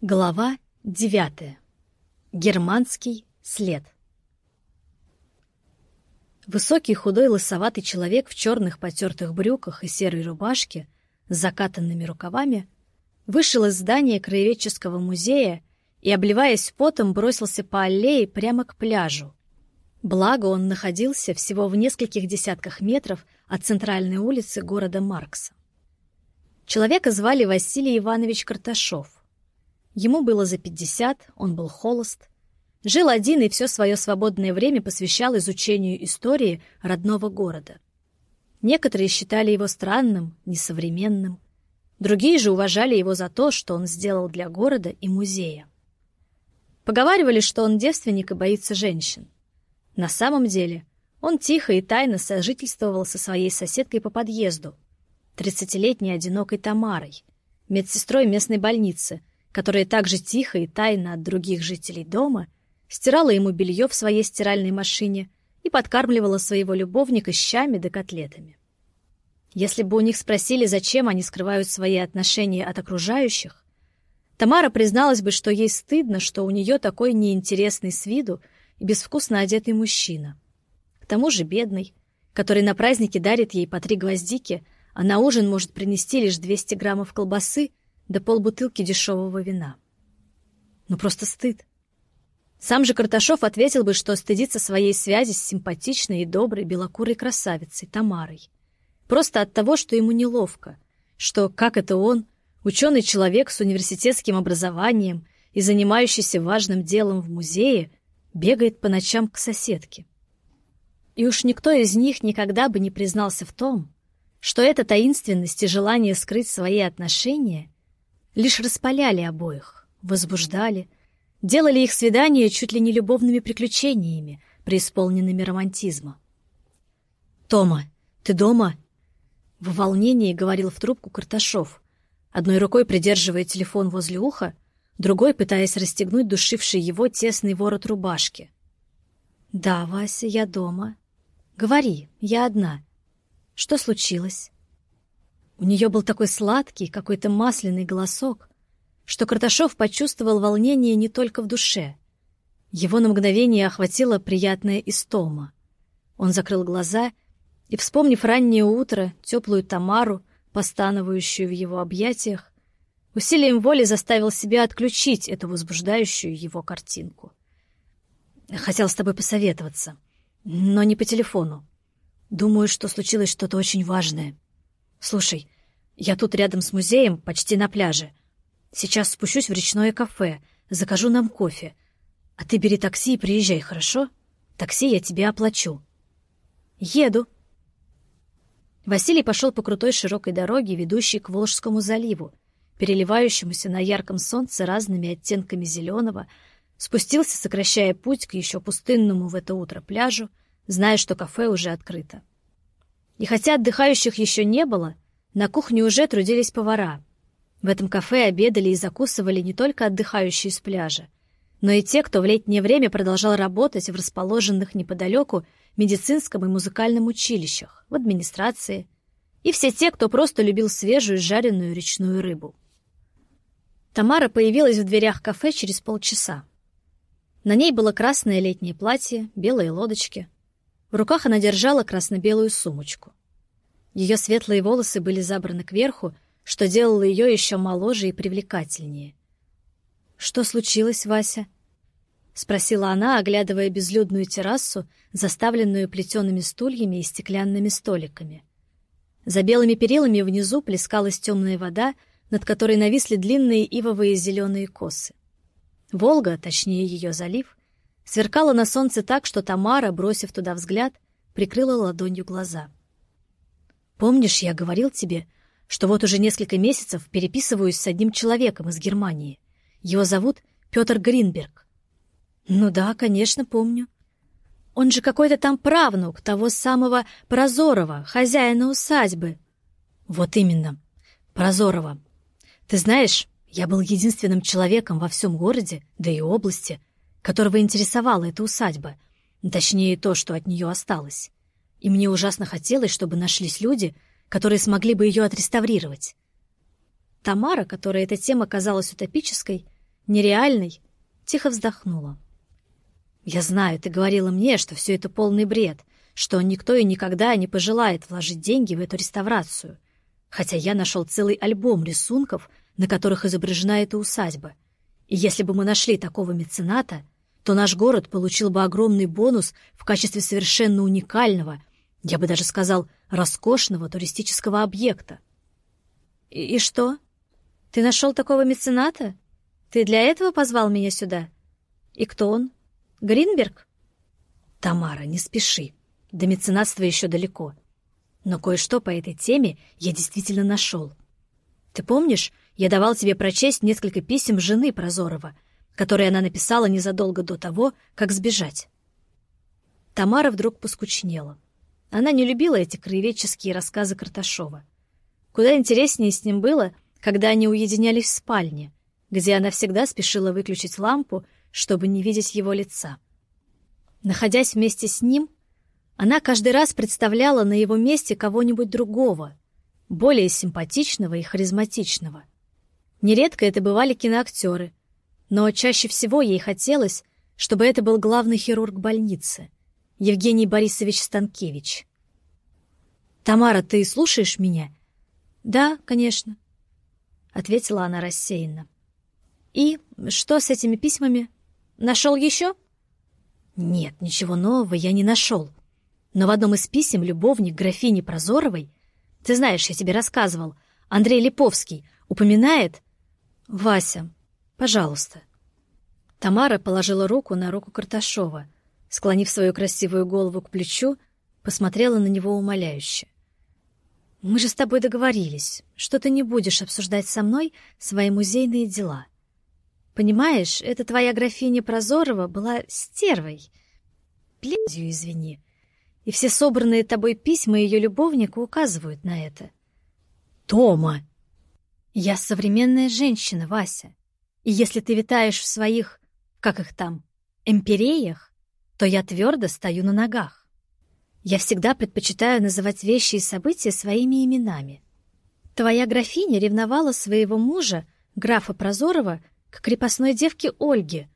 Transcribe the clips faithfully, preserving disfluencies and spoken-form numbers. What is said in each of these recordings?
Глава девятая. Германский след. Высокий, худой, лысоватый человек в черных потертых брюках и серой рубашке с закатанными рукавами вышел из здания краеведческого музея и, обливаясь потом, бросился по аллее прямо к пляжу. Благо, он находился всего в нескольких десятках метров от центральной улицы города Маркса. Человека звали Василий Иванович Карташов. Ему было за пятьдесят, он был холост, жил один и все свое свободное время посвящал изучению истории родного города. Некоторые считали его странным, несовременным, другие же уважали его за то, что он сделал для города и музея. Поговаривали, что он девственник и боится женщин. На самом деле он тихо и тайно сожительствовал со своей соседкой по подъезду, тридцатилетней одинокой Тамарой, медсестрой местной больницы, которая также тихо и тайно от других жителей дома стирала ему белье в своей стиральной машине и подкармливала своего любовника щами да котлетами. Если бы у них спросили, зачем они скрывают свои отношения от окружающих, Тамара призналась бы, что ей стыдно, что у нее такой неинтересный с виду и безвкусно одетый мужчина. К тому же бедный, который на празднике дарит ей по три гвоздики, а на ужин может принести лишь двести граммов колбасы да полбутылки дешевого вина. Ну просто стыд. Сам же Карташов ответил бы, что стыдится своей связи с симпатичной и доброй белокурой красавицей Тамарой. Просто от того, что ему неловко, что, как это он, ученый человек с университетским образованием и занимающийся важным делом в музее, бегает по ночам к соседке. И уж никто из них никогда бы не признался в том, что эта таинственность и желание скрыть свои отношения лишь распаляли обоих, возбуждали, делали их свидания чуть ли не любовными приключениями, преисполненными романтизма. «Тома, ты дома?» В волнении говорил в трубку Карташов, одной рукой придерживая телефон возле уха, другой пытаясь расстегнуть душивший его тесный ворот рубашки. «Да, Вася, я дома. Говори, я одна. Что случилось?» У нее был такой сладкий, какой-то масляный голосок, что Карташов почувствовал волнение не только в душе. Его на мгновение охватила приятная истома. Он закрыл глаза и, вспомнив раннее утро, теплую Тамару, постановающую в его объятиях, усилием воли заставил себя отключить эту возбуждающую его картинку. «Хотел с тобой посоветоваться, но не по телефону. Думаю, что случилось что-то очень важное. Слушай, я тут рядом с музеем, почти на пляже. Сейчас спущусь в речное кафе, закажу нам кофе. А ты бери такси и приезжай, хорошо? Такси я тебе оплачу». «Еду». Василий пошел по крутой широкой дороге, ведущей к Волжскому заливу, переливающемуся на ярком солнце разными оттенками зеленого, спустился, сокращая путь к еще пустынному в это утро пляжу, зная, что кафе уже открыто. И хотя отдыхающих еще не было, на кухне уже трудились повара. В этом кафе обедали и закусывали не только отдыхающие с пляжа, но и те, кто в летнее время продолжал работать в расположенных неподалеку медицинском и музыкальном училищах, в администрации, и все те, кто просто любил свежую жареную речную рыбу. Тамара появилась в дверях кафе через полчаса. На ней было красное летнее платье, белые лодочки. В руках она держала красно-белую сумочку. Ее светлые волосы были забраны кверху, что делало ее еще моложе и привлекательнее. «Что случилось, Вася?» — спросила она, оглядывая безлюдную террасу, заставленную плетеными стульями и стеклянными столиками. За белыми перилами внизу плескалась темная вода, над которой нависли длинные ивовые зеленые косы. Волга, точнее ее залив, сверкала на солнце так, что Тамара, бросив туда взгляд, прикрыла ладонью глаза. «Помнишь, я говорил тебе, что вот уже несколько месяцев переписываюсь с одним человеком из Германии. Его зовут Петр Гринберг». «Ну да, конечно, помню. Он же какой-то там правнук того самого Прозорова, хозяина усадьбы». «Вот именно, Прозорова. Ты знаешь, я был единственным человеком во всем городе, да и области, которого интересовала эта усадьба, точнее то, что от нее осталось. И мне ужасно хотелось, чтобы нашлись люди, которые смогли бы ее отреставрировать». Тамара, которой эта тема казалась утопической, нереальной, тихо вздохнула. «Я знаю, ты говорила мне, что все это полный бред, что никто и никогда не пожелает вложить деньги в эту реставрацию, хотя я нашел целый альбом рисунков, на которых изображена эта усадьба. И если бы мы нашли такого мецената, то наш город получил бы огромный бонус в качестве совершенно уникального, я бы даже сказал, роскошного туристического объекта». «И, и что? Ты нашел такого мецената? Ты для этого позвал меня сюда? И кто он? Гринберг?» «Тамара, не спеши. До меценатства еще далеко. Но кое-что по этой теме я действительно нашел. Ты помнишь, я давал тебе прочесть несколько писем жены Прозорова, которые она написала незадолго до того, как сбежать?» Тамара вдруг поскучнела. Она не любила эти краеведческие рассказы Карташова. Куда интереснее с ним было, когда они уединялись в спальне, где она всегда спешила выключить лампу, чтобы не видеть его лица. Находясь вместе с ним, она каждый раз представляла на его месте кого-нибудь другого, более симпатичного и харизматичного. Нередко это бывали киноактеры, но чаще всего ей хотелось, чтобы это был главный хирург больницы, Евгений Борисович Станкевич. «Тамара, ты слушаешь меня?» «Да, конечно», — ответила она рассеянно. «И что с этими письмами? Нашел еще?» «Нет, ничего нового я не нашел. Но в одном из писем любовник графини Прозоровой, ты знаешь, я тебе рассказывал, Андрей Липовский, упоминает... Вася, пожалуйста». Тамара положила руку на руку Карташова, склонив свою красивую голову к плечу, посмотрела на него умоляюще. «Мы же с тобой договорились, что ты не будешь обсуждать со мной свои музейные дела. Понимаешь, эта твоя графиня Прозорова была стервой. Плетью, извини. И все собранные тобой письма ее любовника указывают на это». «Тома!» «Я современная женщина, Вася. И если ты витаешь в своих, как их там, эмпиреях, то я твердо стою на ногах. Я всегда предпочитаю называть вещи и события своими именами. Твоя графиня ревновала своего мужа, графа Прозорова, к крепостной девке Ольге».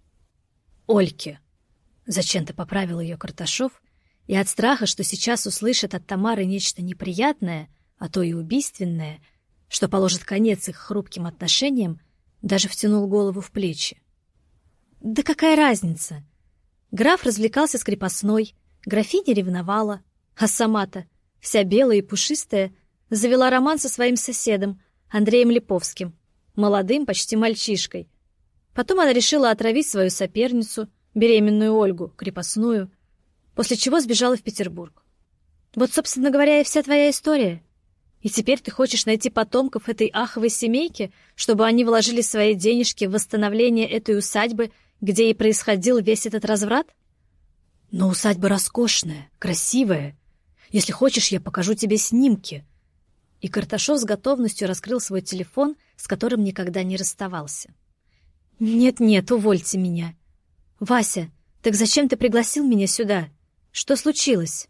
«Ольке», — зачем-то поправил ее Карташов, и от страха, что сейчас услышит от Тамары нечто неприятное, а то и убийственное, что положит конец их хрупким отношениям, даже втянул голову в плечи. «Да какая разница? Граф развлекался с крепостной, графиня ревновала, а сама-то, вся белая и пушистая, завела роман со своим соседом, Андреем Липовским, молодым, почти мальчишкой. Потом она решила отравить свою соперницу, беременную Ольгу, крепостную, после чего сбежала в Петербург. Вот, собственно говоря, и вся твоя история. И теперь ты хочешь найти потомков этой аховой семейки, чтобы они вложили свои денежки в восстановление этой усадьбы, где и происходил весь этот разврат? Но усадьба роскошная, красивая. Если хочешь, я покажу тебе снимки». И Карташов с готовностью раскрыл свой телефон, с которым никогда не расставался. «Нет-нет, увольте меня. Вася, так зачем ты пригласил меня сюда? Что случилось?»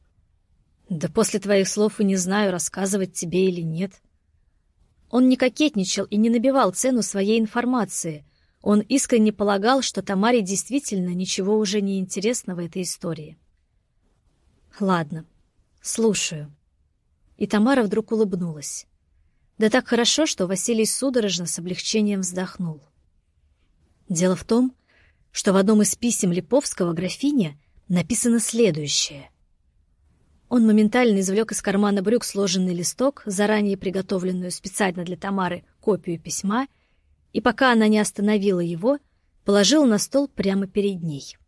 «Да после твоих слов и не знаю, рассказывать тебе или нет». Он не кокетничал и не набивал цену своей информации. Он искренне полагал, что Тамаре действительно ничего уже не интересно в этой истории. «Ладно, слушаю». И Тамара вдруг улыбнулась. Да так хорошо, что Василий судорожно с облегчением вздохнул. Дело в том, что в одном из писем Липовского графине написано следующее. Он моментально извлек из кармана брюк сложенный листок, заранее приготовленную специально для Тамары копию письма, и пока она не остановила его, положил на стол прямо перед ней.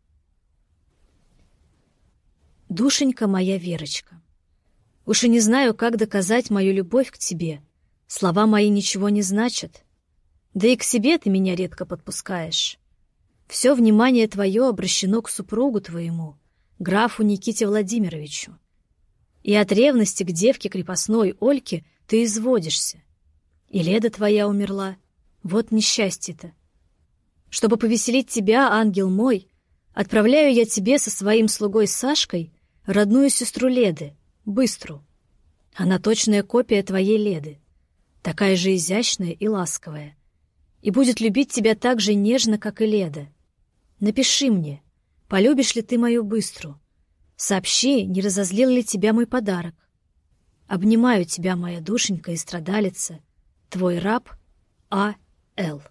«Душенька моя Верочка, уж и не знаю, как доказать мою любовь к тебе. Слова мои ничего не значат. Да и к себе ты меня редко подпускаешь. Все внимание твое обращено к супругу твоему, графу Никите Владимировичу. И от ревности к девке крепостной Ольке ты изводишься. И Леда твоя умерла. Вот несчастье-то. Чтобы повеселить тебя, ангел мой, отправляю я тебе со своим слугой Сашкой родную сестру Леды, Быстру. Она точная копия твоей Леды, такая же изящная и ласковая. и будет любить тебя так же нежно, как и Леда. Напиши мне, полюбишь ли ты мою Быстру. Сообщи, не разозлил ли тебя мой подарок. Обнимаю тебя, моя душенька и страдалица, твой раб А. Л.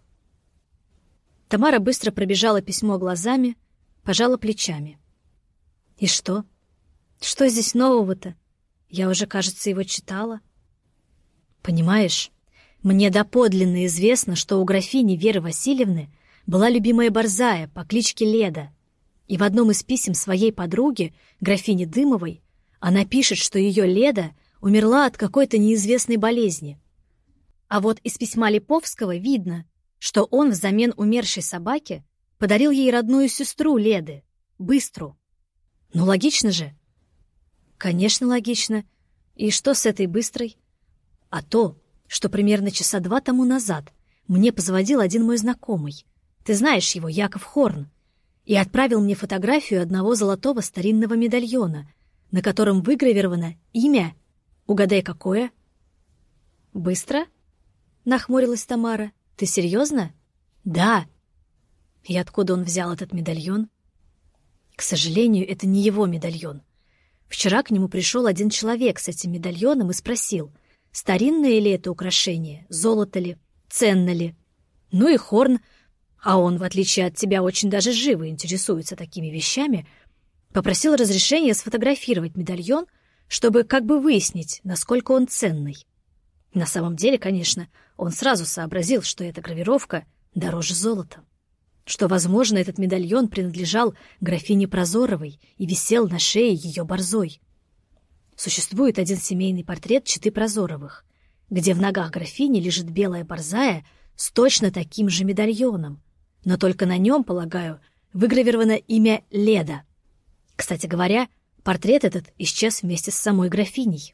Тамара быстро пробежала письмо глазами, пожала плечами. И что? Что здесь нового-то? Я уже, кажется, его читала. Понимаешь, мне доподлинно известно, что у графини Веры Васильевны была любимая борзая по кличке Леда, и в одном из писем своей подруги, графини Дымовой, она пишет, что ее Леда умерла от какой-то неизвестной болезни. А вот из письма Липовского видно, что он взамен умершей собаки подарил ей родную сестру Леды, Быстру. Ну, логично же? Конечно, логично. И что с этой Быстрой? А то, что примерно часа два тому назад мне позвонил один мой знакомый. Ты знаешь его, Яков Хорн, и отправил мне фотографию одного золотого старинного медальона, на котором выгравировано имя. Угадай, какое? Быстро? Нахмурилась Тамара. Ты серьезно? Да. И откуда он взял этот медальон? К сожалению, это не его медальон. Вчера к нему пришел один человек с этим медальоном и спросил, старинное ли это украшение, золото ли, ценно ли. Ну и Хорн, а он, в отличие от тебя, очень даже живо интересуется такими вещами, попросил разрешения сфотографировать медальон, чтобы как бы выяснить, насколько он ценный. На самом деле, конечно, он сразу сообразил, что эта гравировка дороже золота, что, возможно, этот медальон принадлежал графине Прозоровой и висел на шее ее борзой. Существует один семейный портрет четы Прозоровых, где в ногах графини лежит белая борзая с точно таким же медальоном, но только на нем, полагаю, выгравировано имя Леда. Кстати говоря, портрет этот исчез вместе с самой графиней.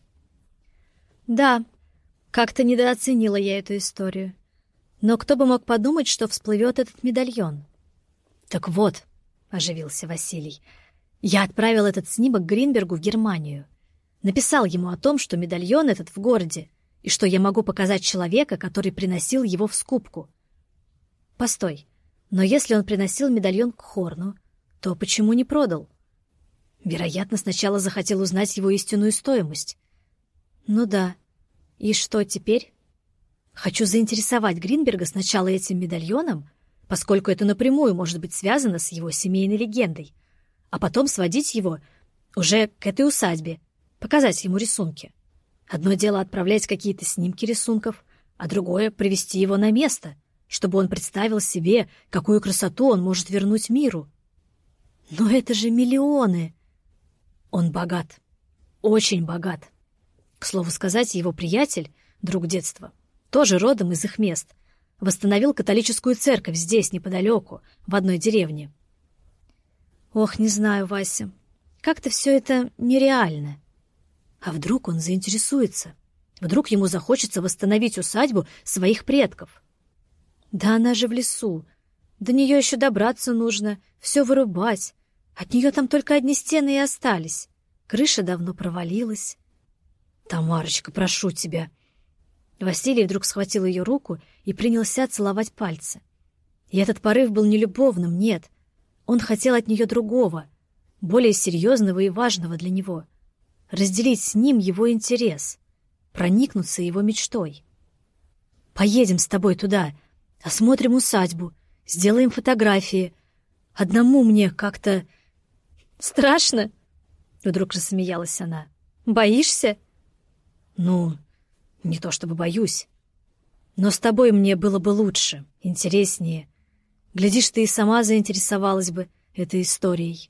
Да, как-то недооценила я эту историю. Но кто бы мог подумать, что всплывет этот медальон? Так вот, — оживился Василий, — я отправил этот снимок Гринбергу в Германию. Написал ему о том, что медальон этот в городе, и что я могу показать человека, который приносил его в скупку. Постой, но если он приносил медальон к Хорну, то почему не продал? Вероятно, сначала захотел узнать его истинную стоимость. Ну да. И что теперь? Хочу заинтересовать Гринберга сначала этим медальоном, поскольку это напрямую может быть связано с его семейной легендой, а потом сводить его уже к этой усадьбе, показать ему рисунки. Одно дело отправлять какие-то снимки рисунков, а другое — привести его на место, чтобы он представил себе, какую красоту он может вернуть миру. Но это же миллионы! Он богат, очень богат. К слову сказать, его приятель, друг детства, тоже родом из их мест, восстановил католическую церковь здесь, неподалеку, в одной деревне. Ох, не знаю, Вася, как-то все это нереально. А вдруг он заинтересуется? Вдруг ему захочется восстановить усадьбу своих предков? Да она же в лесу. До нее еще добраться нужно, все вырубать. От нее там только одни стены и остались. Крыша давно провалилась. «Тамарочка, прошу тебя!» Василий вдруг схватил ее руку и принялся целовать пальцы. И этот порыв был не любовным, нет. Он хотел от нее другого, более серьезного и важного для него. Разделить с ним его интерес, проникнуться его мечтой. «Поедем с тобой туда, осмотрим усадьбу, сделаем фотографии. Одному мне как-то...» «Страшно?» — вдруг рассмеялась она. «Боишься?» «Ну, не то чтобы боюсь. Но с тобой мне было бы лучше, интереснее. Глядишь, ты и сама заинтересовалась бы этой историей».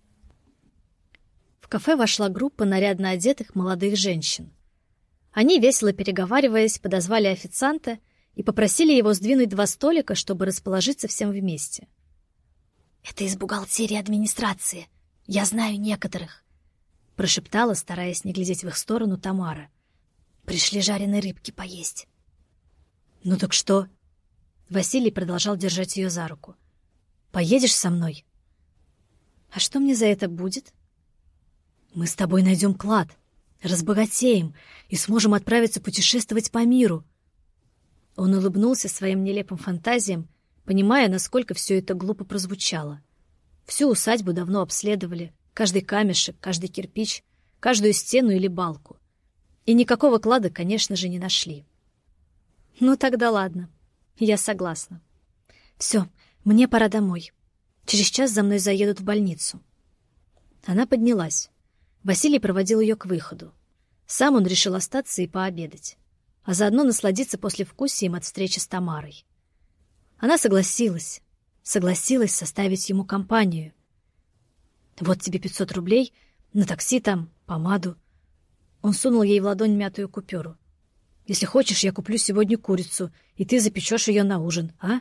В кафе вошла группа нарядно одетых молодых женщин. Они, весело переговариваясь, подозвали официанта и попросили его сдвинуть два столика, чтобы расположиться всем вместе. «Это из бухгалтерии администрации. Я знаю некоторых», — прошептала, стараясь не глядеть в их сторону, Тамара. «Пришли жареной рыбки поесть». «Ну так что?» Василий продолжал держать ее за руку. «Поедешь со мной?» «А что мне за это будет?» «Мы с тобой найдем клад, разбогатеем и сможем отправиться путешествовать по миру». Он улыбнулся своим нелепым фантазиям, понимая, насколько все это глупо прозвучало. Всю усадьбу давно обследовали, каждый камешек, каждый кирпич, каждую стену или балку. И никакого клада, конечно же, не нашли. Ну тогда ладно, я согласна. Все, мне пора домой. Через час за мной заедут в больницу. Она поднялась. Василий проводил ее к выходу. Сам он решил остаться и пообедать, а заодно насладиться послевкусием от встречи с Тамарой. Она согласилась. Согласилась составить ему компанию. Вот тебе пятьсот рублей, на такси там, помаду. Он сунул ей в ладонь мятую купюру. Если хочешь, я куплю сегодня курицу, и ты запечешь ее на ужин, а?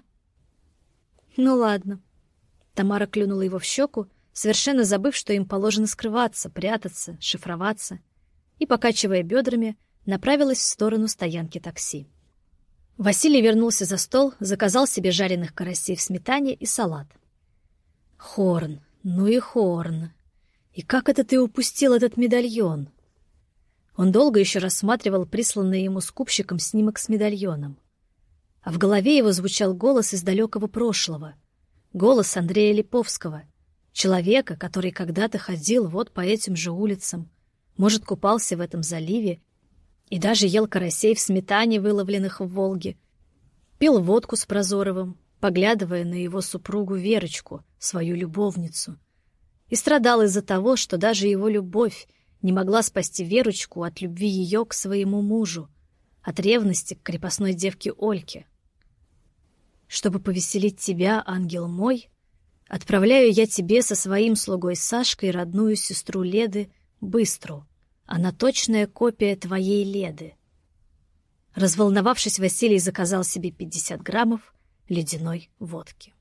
Ну ладно. Тамара клюнула его в щеку, совершенно забыв, что им положено скрываться, прятаться, шифроваться, и, покачивая бедрами, направилась в сторону стоянки такси. Василий вернулся за стол, заказал себе жареных карасей в сметане и салат. Хорн, ну и Хорн. И как это ты упустил этот медальон? Он долго еще рассматривал присланный ему скупщиком снимок с медальоном. А в голове его звучал голос из далекого прошлого. Голос Андрея Липовского, человека, который когда-то ходил вот по этим же улицам, может, купался в этом заливе и даже ел карасей в сметане, выловленных в Волге, пил водку с Прозоровым, поглядывая на его супругу Верочку, свою любовницу, и страдал из-за того, что даже его любовь не могла спасти Верочку от любви ее к своему мужу, от ревности к крепостной девке Ольке. Чтобы повеселить тебя, ангел мой, отправляю я тебе со своим слугой Сашкой родную сестру Леды Быстру. Она точная копия твоей Леды. Разволновавшись, Василий заказал себе пятьдесят граммов ледяной водки.